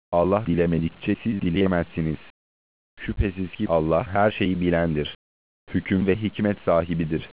Allah dilemedikçe siz dileyemezsiniz. Şüphesiz ki Allah her şeyi bilendir. Hüküm ve hikmet sahibidir.